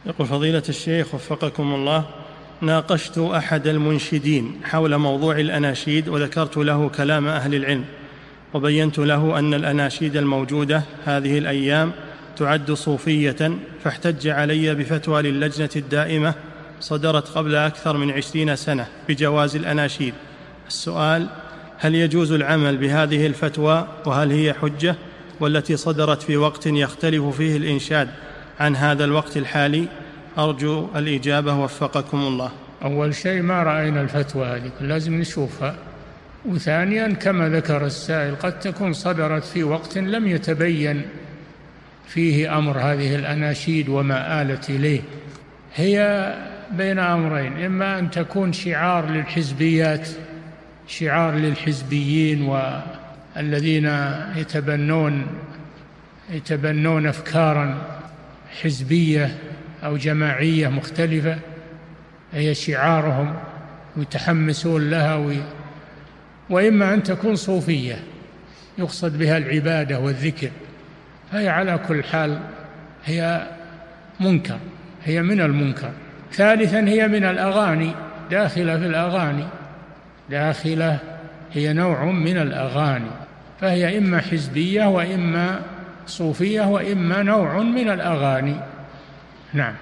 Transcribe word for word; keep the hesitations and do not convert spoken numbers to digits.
يقول فضيلة الشيخ وفقكم الله، ناقشت أحد المنشدين حول موضوع الأناشيد وذكرت له كلام أهل العلم، وبينت له أن الأناشيد الموجودة هذه الأيام تعد صوفية، فاحتج علي بفتوى للجنة الدائمة صدرت قبل أكثر من عشرين سنة بجواز الأناشيد. السؤال: هل يجوز العمل بهذه الفتوى، وهل هي حجة، والتي صدرت في وقت يختلف فيه الإنشاد عن هذا الوقت الحالي؟ أرجو الإجابة وفقكم الله. أول شيء ما رأينا الفتوى هذه، لازم نشوفها. وثانيا كما ذكر السائل قد تكون صدرت في وقت لم يتبين فيه أمر هذه الأناشيد وما آلت إليه. هي بين أمرين: إما أن تكون شعار للحزبيات، شعار للحزبيين والذين يتبنون يتبنون أفكارا حزبية أو جماعية مختلفة، هي شعارهم ويتحمسون لها وي... وإما أن تكون صوفية يقصد بها العبادة والذكر، فهي على كل حال هي منكر، هي من المنكر. ثالثا هي من الأغاني، داخلة في الأغاني، داخلة هي نوع من الأغاني، فهي إما حزبية وإما صوفية وإما نوع من الأغاني. نعم.